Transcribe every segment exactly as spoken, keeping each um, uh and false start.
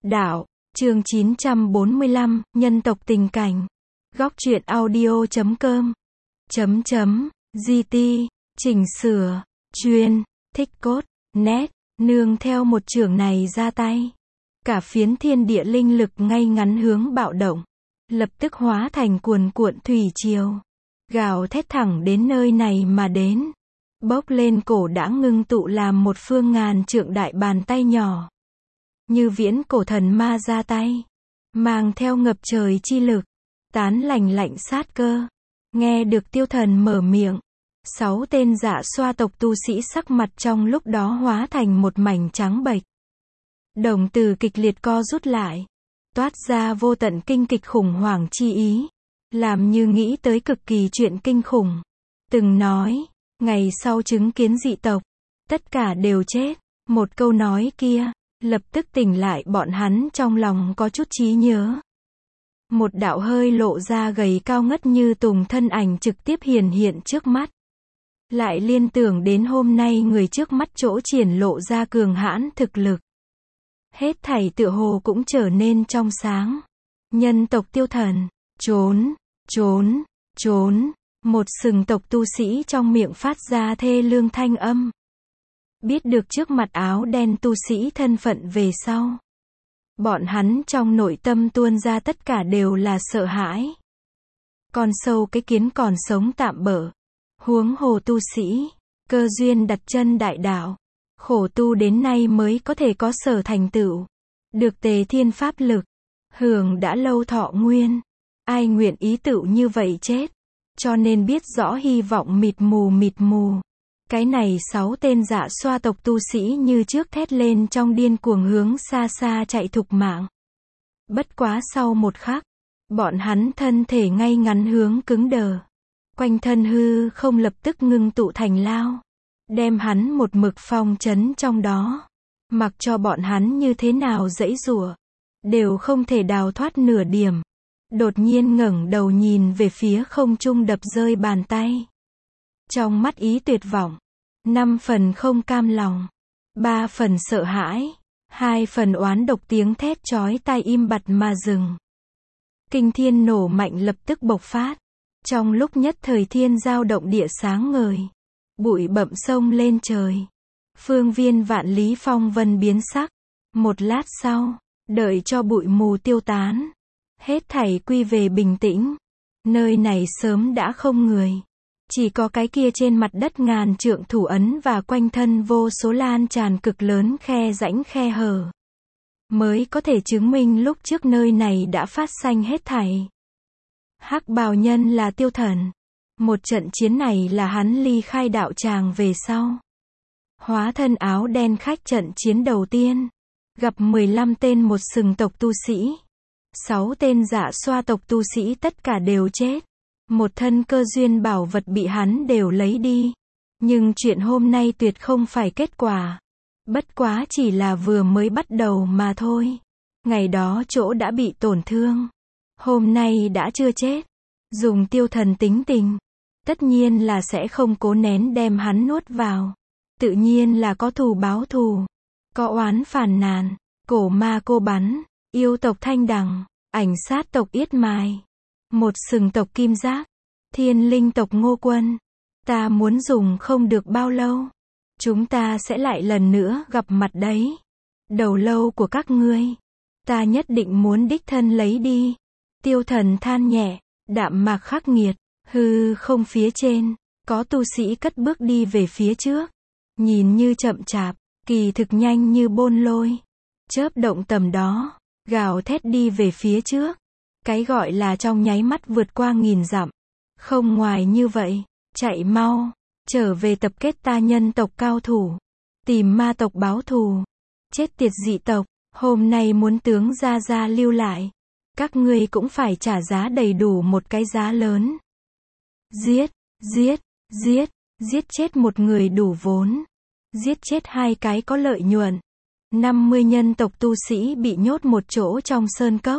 Đạo, chương chín trăm bốn mươi lăm, nhân tộc tình cảnh. Góc truyện audio chấm com. Chấm chấm, giê tê, chỉnh sửa, chuyên, thích cốt, nét, nương theo một chưởng này ra tay. Cả phiến thiên địa linh lực ngay ngắn hướng bạo động. Lập tức hóa thành cuồn cuộn thủy triều. Gào thét thẳng đến nơi này mà đến. Bốc lên cổ đã ngưng tụ làm một phương ngàn trượng đại bàn tay nhỏ. Như viễn cổ thần ma ra tay. Mang theo ngập trời chi lực. Tán lành lạnh sát cơ. Nghe được tiêu thần mở miệng. Sáu tên dạ xoa tộc tu sĩ sắc mặt trong lúc đó hóa thành một mảnh trắng bệch. Đồng tử kịch liệt co rút lại. Toát ra vô tận kinh kịch khủng hoảng chi ý. Làm như nghĩ tới cực kỳ chuyện kinh khủng. Từng nói, ngày sau chứng kiến dị tộc, tất cả đều chết. Một câu nói kia, lập tức tỉnh lại bọn hắn trong lòng có chút trí nhớ. Một đạo hơi lộ ra gầy cao ngất như tùng thân ảnh trực tiếp hiển hiện trước mắt. Lại liên tưởng đến hôm nay người trước mắt chỗ triển lộ ra cường hãn thực lực. Hết thảy tựa hồ cũng trở nên trong sáng. Nhân tộc tiêu thần, trốn, trốn, trốn. Một sừng tộc tu sĩ trong miệng phát ra thê lương thanh âm. Biết được trước mặt áo đen tu sĩ thân phận về sau. Bọn hắn trong nội tâm tuôn ra tất cả đều là sợ hãi. Con sâu cái kiến còn sống tạm bỡ. Huống hồ tu sĩ, cơ duyên đặt chân đại đạo. Khổ tu đến nay mới có thể có sở thành tựu. Được tề thiên pháp lực. Hưởng đã lâu thọ nguyên. Ai nguyện ý tựu như vậy chết. Cho nên biết rõ hy vọng mịt mù mịt mù. Cái này sáu tên dạ xoa tộc tu sĩ như trước thét lên trong điên cuồng hướng xa xa chạy thục mạng. Bất quá sau một khắc, bọn hắn thân thể ngay ngắn hướng cứng đờ. Quanh thân hư không lập tức ngưng tụ thành lao. Đem hắn một mực phong trấn trong đó. Mặc cho bọn hắn như thế nào giãy giụa, đều không thể đào thoát nửa điểm. Đột nhiên ngẩng đầu nhìn về phía không trung đập rơi bàn tay. Trong mắt ý tuyệt vọng. Năm phần không cam lòng. Ba phần sợ hãi. Hai phần oán độc tiếng thét chói tai im bặt mà dừng. Kinh thiên nổ mạnh lập tức bộc phát. Trong lúc nhất thời thiên giao động địa sáng ngời. Bụi bặm sông lên trời. Phương viên vạn lý phong vân biến sắc. Một lát sau, đợi cho bụi mù tiêu tán. Hết thảy quy về bình tĩnh. Nơi này sớm đã không người. Chỉ có cái kia trên mặt đất ngàn trượng thủ ấn và quanh thân vô số lan tràn cực lớn khe rãnh khe hở. Mới có thể chứng minh lúc trước nơi này đã phát sanh hết thảy. Hắc bào nhân là tiêu thần. Một trận chiến này là hắn ly khai đạo tràng về sau. Hóa thân áo đen khách trận chiến đầu tiên. Gặp mười lăm tên một sừng tộc tu sĩ. Sáu tên dạ xoa tộc tu sĩ tất cả đều chết. Một thân cơ duyên bảo vật bị hắn đều lấy đi. Nhưng chuyện hôm nay tuyệt không phải kết quả. Bất quá chỉ là vừa mới bắt đầu mà thôi. Ngày đó chỗ đã bị tổn thương. Hôm nay đã chưa chết. Dùng tiêu thần tính tình. Tất nhiên là sẽ không cố nén đem hắn nuốt vào. Tự nhiên là có thù báo thù. Có oán phàn nàn. Cổ ma cô bắn. Yêu tộc thanh đằng. Ảnh sát tộc yết mài. Một sừng tộc kim giác. Thiên linh tộc ngô quân. Ta muốn dùng không được bao lâu. Chúng ta sẽ lại lần nữa gặp mặt đấy. Đầu lâu của các ngươi. Ta nhất định muốn đích thân lấy đi. Tiêu thần than nhẹ. Đạm mạc khắc nghiệt. Hư không phía trên. Có tu sĩ cất bước đi về phía trước. Nhìn như chậm chạp. Kỳ thực nhanh như bôn lôi. Chớp động tầm đó. Gào thét đi về phía trước. Cái gọi là trong nháy mắt vượt qua nghìn dặm. Không ngoài như vậy. Chạy mau. Trở về tập kết ta nhân tộc cao thủ. Tìm ma tộc báo thù. Chết tiệt dị tộc. Hôm nay muốn tướng ra ra lưu lại. Các ngươi cũng phải trả giá đầy đủ một cái giá lớn. Giết, giết, giết. Giết chết một người đủ vốn. Giết chết hai cái có lợi nhuận. năm mươi nhân tộc tu sĩ bị nhốt một chỗ trong sơn cốc.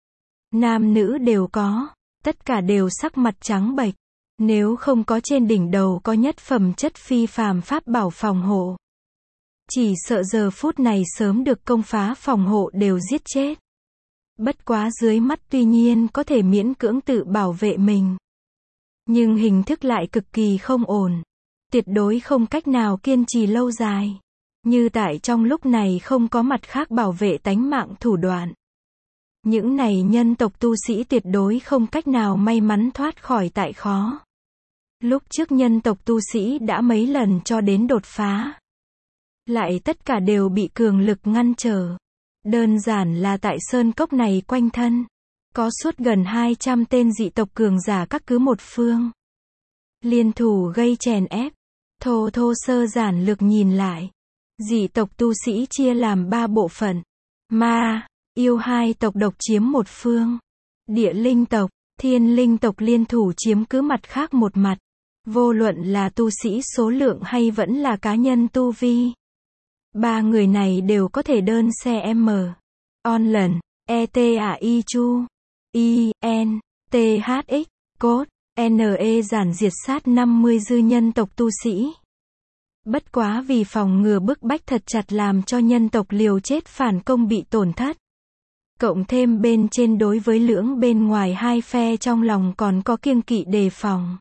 Nam nữ đều có. Tất cả đều sắc mặt trắng bệch. Nếu không có trên đỉnh đầu có nhất phẩm chất phi phàm pháp bảo phòng hộ. Chỉ sợ giờ phút này sớm được công phá phòng hộ đều giết chết. Bất quá dưới mắt tuy nhiên có thể miễn cưỡng tự bảo vệ mình. Nhưng hình thức lại cực kỳ không ổn. Tuyệt đối không cách nào kiên trì lâu dài. Như tại trong lúc này không có mặt khác bảo vệ tánh mạng thủ đoạn. Những này nhân tộc tu sĩ tuyệt đối không cách nào may mắn thoát khỏi tại khó. Lúc trước nhân tộc tu sĩ đã mấy lần cho đến đột phá. Lại tất cả đều bị cường lực ngăn trở. Đơn giản là tại sơn cốc này quanh thân. Có suốt gần hai trăm tên dị tộc cường giả các cứ một phương. Liên thủ gây chèn ép. Thô thô sơ giản lược nhìn lại. Dị tộc tu sĩ chia làm ba bộ phận. Ma, yêu hai tộc độc chiếm một phương. Địa linh tộc, thiên linh tộc liên thủ chiếm cứ mặt khác một mặt. Vô luận là tu sĩ số lượng hay vẫn là cá nhân tu vi. Ba người này đều có thể đơn xe M. On lần, E T A I Chu, I, N, T H X, code, N E giản diệt sát năm mươi dư nhân tộc tu sĩ. Bất quá vì phòng ngừa bức bách thật chặt làm cho nhân tộc liều chết phản công bị tổn thất. Cộng thêm bên trên đối với lưỡng bên ngoài hai phe trong lòng còn có kiêng kỵ đề phòng.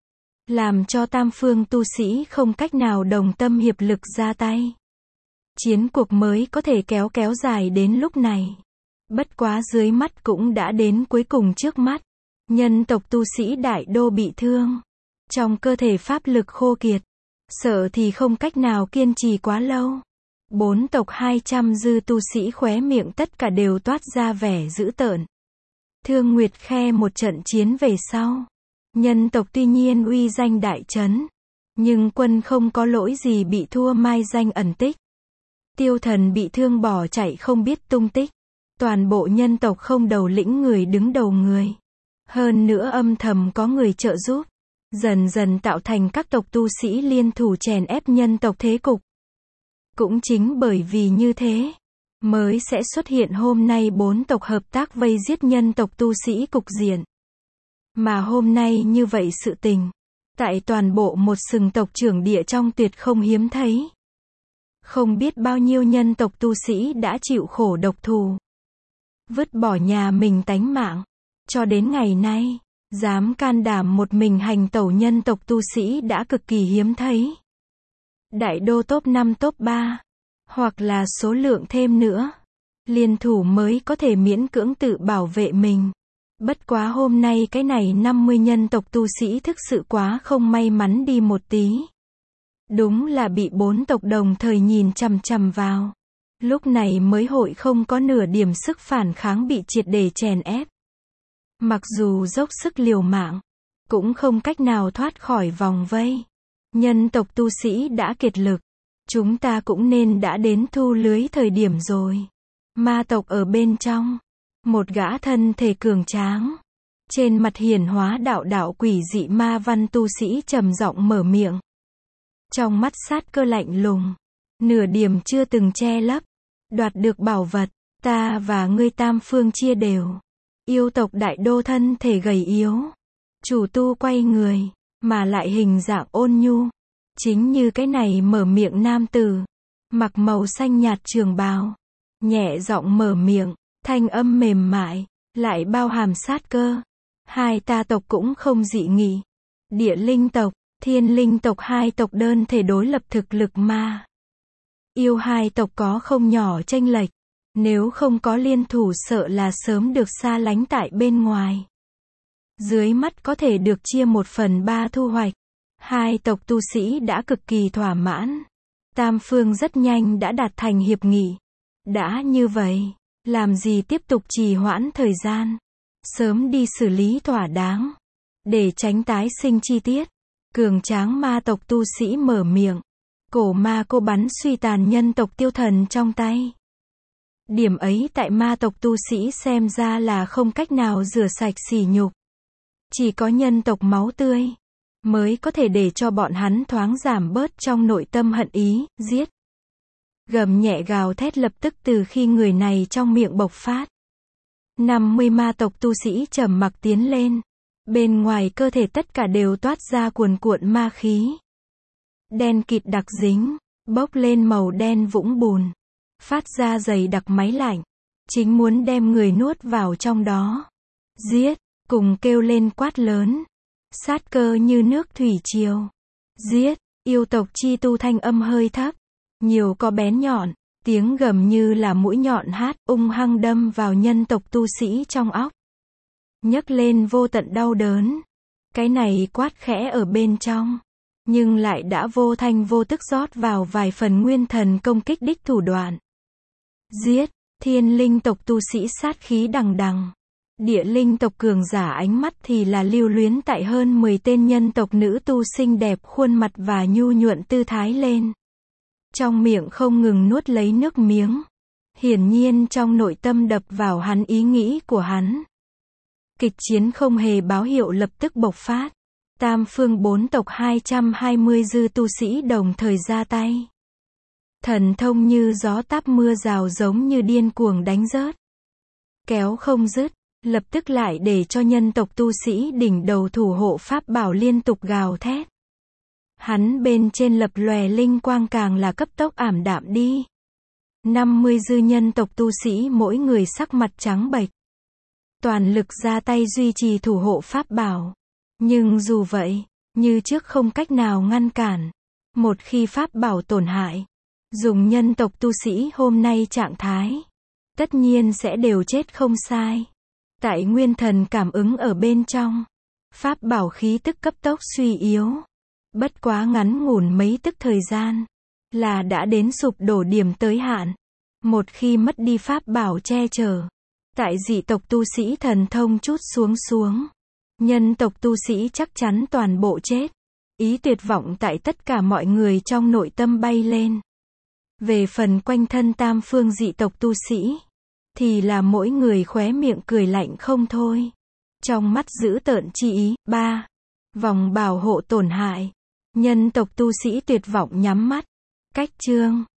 Làm cho tam phương tu sĩ không cách nào đồng tâm hiệp lực ra tay. Chiến cuộc mới có thể kéo kéo dài đến lúc này. Bất quá dưới mắt cũng đã đến cuối cùng trước mắt. Nhân tộc tu sĩ đại đô bị thương. Trong cơ thể pháp lực khô kiệt. Sợ thì không cách nào kiên trì quá lâu. Bốn tộc hai trăm dư tu sĩ khóe miệng tất cả đều toát ra vẻ dữ tợn. Thương Nguyệt Khe một trận chiến về sau. Nhân tộc tuy nhiên uy danh đại trấn. Nhưng quân không có lỗi gì bị thua mai danh ẩn tích. Tiêu Thần bị thương bỏ chạy không biết tung tích. Toàn bộ nhân tộc không đầu lĩnh người đứng đầu người. Hơn nữa âm thầm có người trợ giúp. Dần dần tạo thành các tộc tu sĩ liên thủ chèn ép nhân tộc thế cục. Cũng chính bởi vì như thế, mới sẽ xuất hiện hôm nay bốn tộc hợp tác vây giết nhân tộc tu sĩ cục diện. Mà hôm nay như vậy sự tình, tại toàn bộ một sừng tộc trưởng địa trong tuyệt không hiếm thấy. Không biết bao nhiêu nhân tộc tu sĩ đã chịu khổ độc thù. Vứt bỏ nhà mình tánh mạng. Cho đến ngày nay, dám can đảm một mình hành tẩu nhân tộc tu sĩ đã cực kỳ hiếm thấy. Đại đô top năm top ba, hoặc là số lượng thêm nữa. Liên thủ mới có thể miễn cưỡng tự bảo vệ mình. Bất quá hôm nay cái này năm mươi nhân tộc tu sĩ thực sự quá không may mắn đi một tí. Đúng là bị bốn tộc đồng thời nhìn chằm chằm vào. Lúc này mới hội không có nửa điểm sức phản kháng bị triệt để chèn ép. Mặc dù dốc sức liều mạng, cũng không cách nào thoát khỏi vòng vây. Nhân tộc tu sĩ đã kiệt lực. Chúng ta cũng nên đã đến thu lưới thời điểm rồi. Ma tộc ở bên trong. Một gã thân thể cường tráng. Trên mặt hiển hóa đạo đạo quỷ dị ma văn tu sĩ trầm giọng mở miệng. Trong mắt sát cơ lạnh lùng. Nửa điểm chưa từng che lấp. Đoạt được bảo vật. Ta và ngươi tam phương chia đều. Yêu tộc đại đô thân thể gầy yếu. Chủ tu quay người. Mà lại hình dạng ôn nhu. Chính như cái này mở miệng nam tử. Mặc màu xanh nhạt trường bào. Nhẹ giọng mở miệng. Thanh âm mềm mại. Lại bao hàm sát cơ. Hai ta tộc cũng không dị nghị. Địa linh tộc, thiên linh tộc hai tộc đơn thể đối lập thực lực ma. Yêu hai tộc có không nhỏ chênh lệch. Nếu không có liên thủ sợ là sớm được xa lánh tại bên ngoài. Dưới mắt có thể được chia một phần ba thu hoạch. Hai tộc tu sĩ đã cực kỳ thỏa mãn. Tam phương rất nhanh đã đạt thành hiệp nghị. Đã như vậy, làm gì tiếp tục trì hoãn thời gian. Sớm đi xử lý thỏa đáng. Để tránh tái sinh chi tiết. Cường tráng ma tộc tu sĩ mở miệng. Cổ ma cô bắn suy tàn nhân tộc Tiêu Thần trong tay. Điểm ấy tại ma tộc tu sĩ xem ra là không cách nào rửa sạch sỉ nhục. Chỉ có nhân tộc máu tươi mới có thể để cho bọn hắn thoáng giảm bớt trong nội tâm hận ý, giết. Gầm nhẹ gào thét lập tức từ khi người này trong miệng bộc phát. năm mươi ma tộc tu sĩ trầm mặc tiến lên. Bên ngoài cơ thể tất cả đều toát ra cuồn cuộn ma khí. Đen kịt đặc dính. bốc lên màu đen vũng bùn, phát ra dày đặc máy lạnh, chính muốn đem người nuốt vào trong đó. Giết, cùng kêu lên quát lớn, sát cơ như nước thủy triều. Giết, yêu tộc chi tu thanh âm hơi thấp, nhiều có bén nhọn, tiếng gầm như là mũi nhọn hát, ung hăng đâm vào nhân tộc tu sĩ trong óc. Nhấc lên vô tận đau đớn. Cái này quát khẽ ở bên trong, nhưng lại đã vô thanh vô tức rót vào vài phần nguyên thần công kích đích thủ đoạn. Giết, thiên linh tộc tu sĩ sát khí đằng đằng. Địa linh tộc cường giả ánh mắt thì là lưu luyến tại hơn mười tên nhân tộc nữ tu xinh đẹp khuôn mặt và nhu nhuận tư thái lên. Trong miệng không ngừng nuốt lấy nước miếng. Hiển nhiên trong nội tâm đập vào hắn ý nghĩ của hắn. Kịch chiến không hề báo hiệu lập tức bộc phát. Tam phương bốn tộc hai trăm hai mươi dư tu sĩ đồng thời ra tay. Thần thông như gió táp mưa rào giống như điên cuồng đánh rớt. Kéo không dứt, lập tức lại để cho nhân tộc tu sĩ đỉnh đầu thủ hộ pháp bảo liên tục gào thét. Hắn bên trên lập lòe linh quang càng là cấp tốc ảm đạm đi. năm mươi dư nhân tộc tu sĩ mỗi người sắc mặt trắng bệch. Toàn lực ra tay duy trì thủ hộ pháp bảo. Nhưng dù vậy, như trước không cách nào ngăn cản. Một khi pháp bảo tổn hại, dùng nhân tộc tu sĩ hôm nay trạng thái, tất nhiên sẽ đều chết không sai. Tại nguyên thần cảm ứng ở bên trong, pháp bảo khí tức cấp tốc suy yếu. Bất quá ngắn ngủn mấy tức thời gian, là đã đến sụp đổ điểm tới hạn. Một khi mất đi pháp bảo che chở, tại dị tộc tu sĩ thần thông chút xuống xuống, nhân tộc tu sĩ chắc chắn toàn bộ chết. Ý tuyệt vọng tại tất cả mọi người trong nội tâm bay lên. Về phần quanh thân tam phương dị tộc tu sĩ, thì là mỗi người khóe miệng cười lạnh không thôi. Trong mắt giữ tợn chi ý. Ba. Vòng bảo hộ tổn hại. Nhân tộc tu sĩ tuyệt vọng nhắm mắt. Cách chương.